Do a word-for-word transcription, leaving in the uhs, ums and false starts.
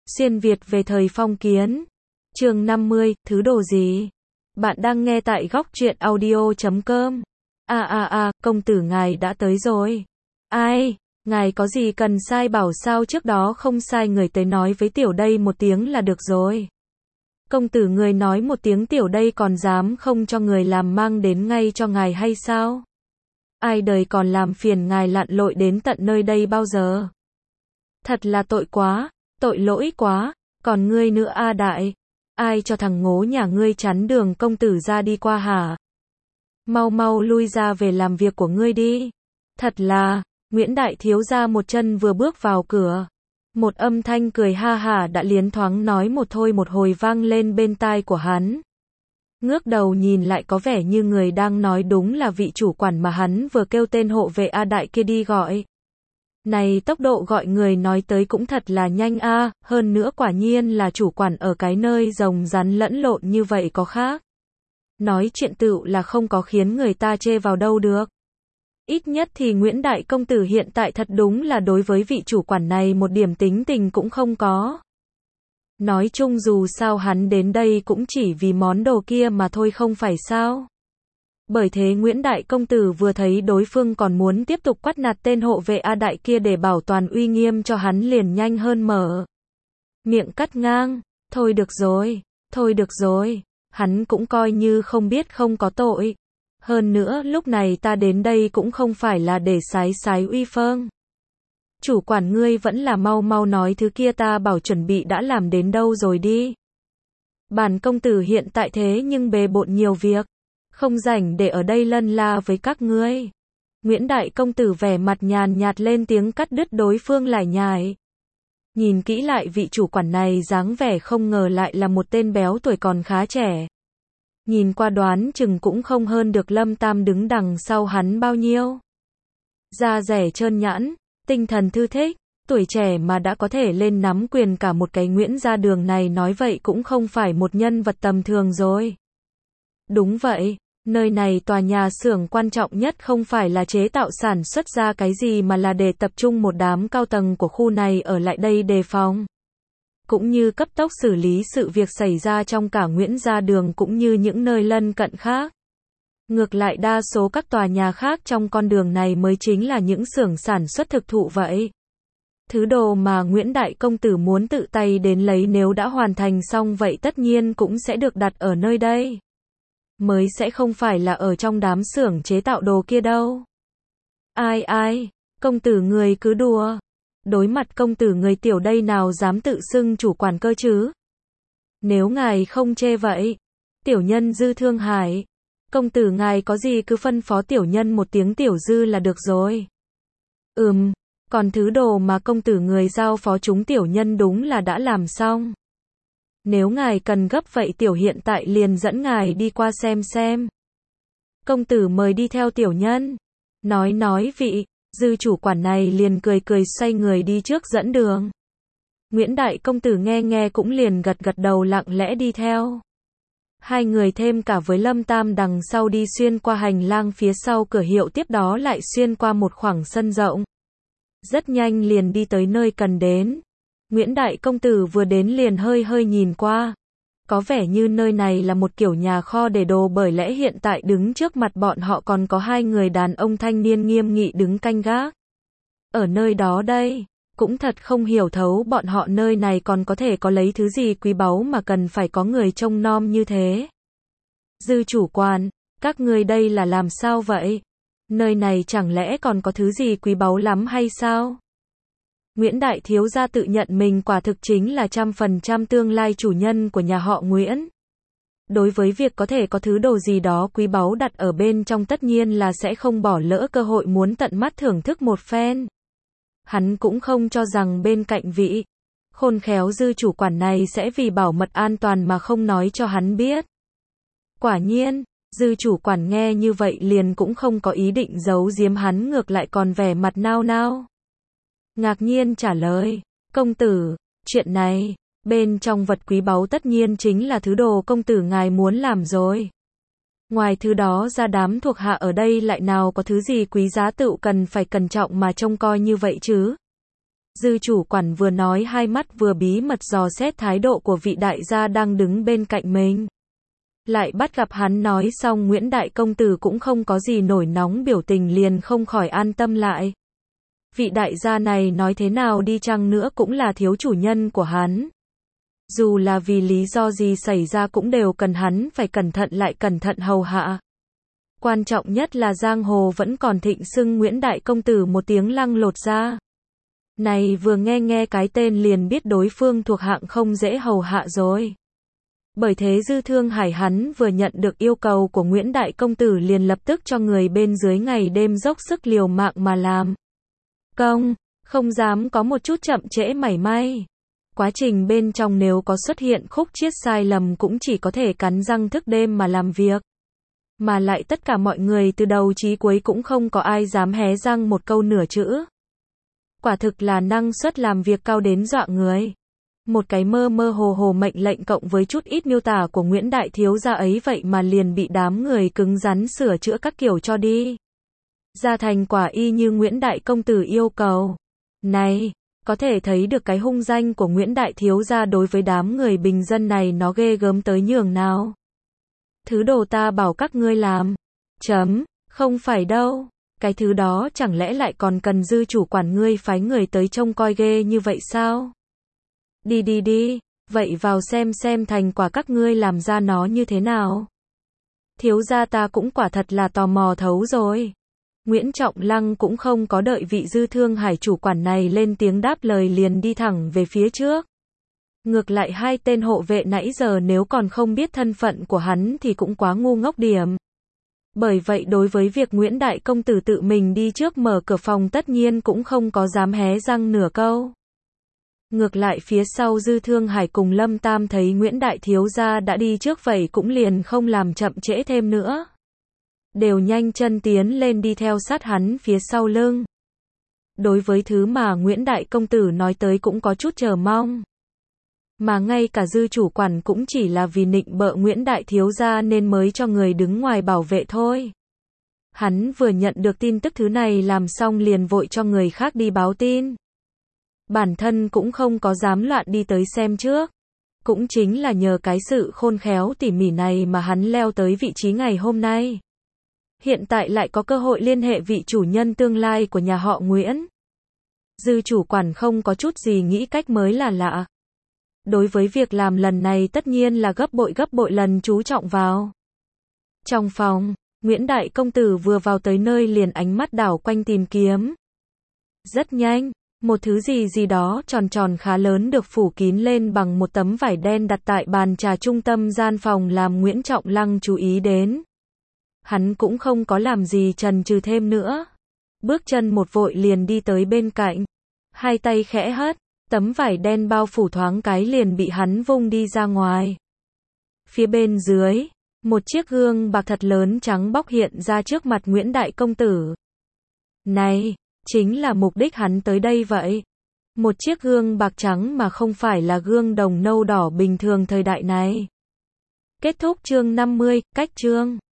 Xuyên Việt về thời phong kiến. Chương năm mươi, thứ đồ gì? Bạn đang nghe tại góc truyện audio chấm com. À à à, công tử ngài đã tới rồi. Ai, ngài có gì cần sai bảo sao trước đó không sai người tới nói với tiểu đây một tiếng là được rồi. Công tử người nói một tiếng tiểu đây còn dám không cho người làm mang đến ngay cho ngài hay sao? Ai đời còn làm phiền ngài lặn lội đến tận nơi đây bao giờ? Thật là tội quá, tội lỗi quá, còn ngươi nữa a đại. Ai cho thằng ngố nhà ngươi chắn đường công tử ra đi qua hả? Mau mau lui ra về làm việc của ngươi đi. Thật là, Nguyễn Đại Thiếu gia một chân vừa bước vào cửa. Một âm thanh cười ha hả đã liến thoáng nói một thôi một hồi vang lên bên tai của hắn. Ngước đầu nhìn lại có vẻ như người đang nói đúng là vị chủ quản mà hắn vừa kêu tên hộ vệ A Đại kia đi gọi. Này tốc độ gọi người nói tới cũng thật là nhanh a, hơn nữa quả nhiên là chủ quản ở cái nơi rồng rắn lẫn lộn như vậy có khác. Nói chuyện tựu là không có khiến người ta chê vào đâu được. Ít nhất thì Nguyễn Đại Công Tử hiện tại thật đúng là đối với vị chủ quản này một điểm tính tình cũng không có. Nói chung dù sao hắn đến đây cũng chỉ vì món đồ kia mà thôi không phải sao. Bởi thế Nguyễn Đại Công Tử vừa thấy đối phương còn muốn tiếp tục quát nạt tên hộ vệ A Đại kia để bảo toàn uy nghiêm cho hắn liền nhanh hơn mở miệng cắt ngang. Thôi được rồi, thôi được rồi, hắn cũng coi như không biết không có tội. Hơn nữa lúc này ta đến đây cũng không phải là để sái sái uy phong. Chủ quản ngươi vẫn là mau mau nói thứ kia ta bảo chuẩn bị đã làm đến đâu rồi đi. Bản công tử hiện tại thế nhưng bề bộn nhiều việc. Không rảnh để ở đây lân la với các ngươi. Nguyễn Đại Công Tử vẻ mặt nhàn nhạt lên tiếng cắt đứt đối phương lải nhải. Nhìn kỹ lại vị chủ quản này dáng vẻ không ngờ lại là một tên béo tuổi còn khá trẻ. Nhìn qua đoán chừng cũng không hơn được Lâm Tam đứng đằng sau hắn bao nhiêu. Da rẻ trơn nhẵn, tinh thần thư thích, tuổi trẻ mà đã có thể lên nắm quyền cả một cái Nguyễn gia đường này nói vậy cũng không phải một nhân vật tầm thường rồi. Đúng vậy, nơi này tòa nhà xưởng quan trọng nhất không phải là chế tạo sản xuất ra cái gì mà là để tập trung một đám cao tầng của khu này ở lại đây đề phòng. Cũng như cấp tốc xử lý sự việc xảy ra trong cả Nguyễn gia đường cũng như những nơi lân cận khác. Ngược lại đa số các tòa nhà khác trong con đường này mới chính là những xưởng sản xuất thực thụ vậy. Thứ đồ mà Nguyễn Đại Công Tử muốn tự tay đến lấy nếu đã hoàn thành xong vậy tất nhiên cũng sẽ được đặt ở nơi đây. Mới sẽ không phải là ở trong đám xưởng chế tạo đồ kia đâu. Ai ai, công tử người cứ đùa. Đối mặt công tử người tiểu đây nào dám tự xưng chủ quản cơ chứ? Nếu ngài không chê vậy, tiểu nhân Dư Thương Hải, công tử ngài có gì cứ phân phó tiểu nhân một tiếng tiểu dư là được rồi. Ừm, còn thứ đồ mà công tử người giao phó chúng tiểu nhân đúng là đã làm xong. Nếu ngài cần gấp vậy tiểu hiện tại liền dẫn ngài đi qua xem xem. Công tử mời đi theo tiểu nhân. Nói nói vị, Dư chủ quản này liền cười cười xoay người đi trước dẫn đường. Nguyễn Đại Công Tử nghe nghe cũng liền gật gật đầu lặng lẽ đi theo. Hai người thêm cả với Lâm Tam đằng sau đi xuyên qua hành lang phía sau cửa hiệu tiếp đó lại xuyên qua một khoảng sân rộng. Rất nhanh liền đi tới nơi cần đến. Nguyễn Đại Công Tử vừa đến liền hơi hơi nhìn qua. Có vẻ như nơi này là một kiểu nhà kho để đồ bởi lẽ hiện tại đứng trước mặt bọn họ còn có hai người đàn ông thanh niên nghiêm nghị đứng canh gác. Ở nơi đó đây, cũng thật không hiểu thấu bọn họ nơi này còn có thể có lấy thứ gì quý báu mà cần phải có người trông nom như thế. Dư chủ quản, các ngươi đây là làm sao vậy? Nơi này chẳng lẽ còn có thứ gì quý báu lắm hay sao? Nguyễn Đại Thiếu gia tự nhận mình quả thực chính là trăm phần trăm tương lai chủ nhân của nhà họ Nguyễn. Đối với việc có thể có thứ đồ gì đó quý báu đặt ở bên trong tất nhiên là sẽ không bỏ lỡ cơ hội muốn tận mắt thưởng thức một phen. Hắn cũng không cho rằng bên cạnh vị khôn khéo dư chủ quản này sẽ vì bảo mật an toàn mà không nói cho hắn biết. Quả nhiên, dư chủ quản nghe như vậy liền cũng không có ý định giấu giếm hắn ngược lại còn vẻ mặt nao nao. Ngạc nhiên trả lời, công tử, chuyện này, bên trong vật quý báu tất nhiên chính là thứ đồ công tử ngài muốn làm rồi. Ngoài thứ đó ra đám thuộc hạ ở đây lại nào có thứ gì quý giá tựu cần phải cẩn trọng mà trông coi như vậy chứ. Dư chủ quản vừa nói hai mắt vừa bí mật dò xét thái độ của vị đại gia đang đứng bên cạnh mình. Lại bắt gặp hắn nói xong Nguyễn Đại Công Tử cũng không có gì nổi nóng biểu tình liền không khỏi an tâm lại. Vị đại gia này nói thế nào đi chăng nữa cũng là thiếu chủ nhân của hắn. Dù là vì lý do gì xảy ra cũng đều cần hắn phải cẩn thận lại cẩn thận hầu hạ. Quan trọng nhất là giang hồ vẫn còn thịnh xưng Nguyễn Đại Công Tử một tiếng Lăng Lột Ra. Này vừa nghe nghe cái tên liền biết đối phương thuộc hạng không dễ hầu hạ rồi. Bởi thế Dư Thương Hải hắn vừa nhận được yêu cầu của Nguyễn Đại Công Tử liền lập tức cho người bên dưới ngày đêm dốc sức liều mạng mà làm công, không dám có một chút chậm trễ mảy may. Quá trình bên trong nếu có xuất hiện khúc chiết sai lầm cũng chỉ có thể cắn răng thức đêm mà làm việc. Mà lại tất cả mọi người từ đầu chí cuối cũng không có ai dám hé răng một câu nửa chữ. Quả thực là năng suất làm việc cao đến dọa người. Một cái mơ mơ hồ hồ mệnh lệnh cộng với chút ít miêu tả của Nguyễn Đại Thiếu gia ấy vậy mà liền bị đám người cứng rắn sửa chữa các kiểu cho đi. Ra thành quả y như Nguyễn Đại Công Tử yêu cầu. Này, có thể thấy được cái hung danh của Nguyễn Đại Thiếu gia đối với đám người bình dân này nó ghê gớm tới nhường nào. Thứ đồ ta bảo các ngươi làm. Chấm, không phải đâu. Cái thứ đó chẳng lẽ lại còn cần dư chủ quản ngươi phái người tới trông coi ghê như vậy sao? Đi đi đi, vậy vào xem xem thành quả các ngươi làm ra nó như thế nào. Thiếu gia ta cũng quả thật là tò mò thấu rồi. Nguyễn Trọng Lăng cũng không có đợi vị Dư Thương Hải chủ quản này lên tiếng đáp lời liền đi thẳng về phía trước. Ngược lại hai tên hộ vệ nãy giờ nếu còn không biết thân phận của hắn thì cũng quá ngu ngốc điểm. Bởi vậy đối với việc Nguyễn Đại Công Tử tự mình đi trước mở cửa phòng tất nhiên cũng không có dám hé răng nửa câu. Ngược lại phía sau Dư Thương Hải cùng Lâm Tam thấy Nguyễn Đại Thiếu gia đã đi trước vậy cũng liền không làm chậm trễ thêm nữa. Đều nhanh chân tiến lên đi theo sát hắn phía sau lưng. Đối với thứ mà Nguyễn Đại Công Tử nói tới cũng có chút chờ mong. Mà ngay cả Dư chủ quản cũng chỉ là vì nịnh bợ Nguyễn Đại Thiếu gia nên mới cho người đứng ngoài bảo vệ thôi. Hắn vừa nhận được tin tức thứ này làm xong liền vội cho người khác đi báo tin. Bản thân cũng không có dám loạn đi tới xem trước. Cũng chính là nhờ cái sự khôn khéo tỉ mỉ này mà hắn leo tới vị trí ngày hôm nay. Hiện tại lại có cơ hội liên hệ vị chủ nhân tương lai của nhà họ Nguyễn. Dư chủ quản không có chút gì nghĩ cách mới là lạ. Đối với việc làm lần này tất nhiên là gấp bội gấp bội lần chú trọng vào. Trong phòng, Nguyễn Đại Công Tử vừa vào tới nơi liền ánh mắt đảo quanh tìm kiếm. Rất nhanh, một thứ gì gì đó tròn tròn khá lớn được phủ kín lên bằng một tấm vải đen đặt tại bàn trà trung tâm gian phòng làm Nguyễn Trọng Lăng chú ý đến. Hắn cũng không có làm gì chần chừ thêm nữa. Bước chân một vội liền đi tới bên cạnh. Hai tay khẽ hất, tấm vải đen bao phủ thoáng cái liền bị hắn vung đi ra ngoài. Phía bên dưới, một chiếc gương bạc thật lớn trắng bóc hiện ra trước mặt Nguyễn Đại Công Tử. Này, chính là mục đích hắn tới đây vậy. Một chiếc gương bạc trắng mà không phải là gương đồng nâu đỏ bình thường thời đại này. Kết thúc chương năm mươi, cách chương.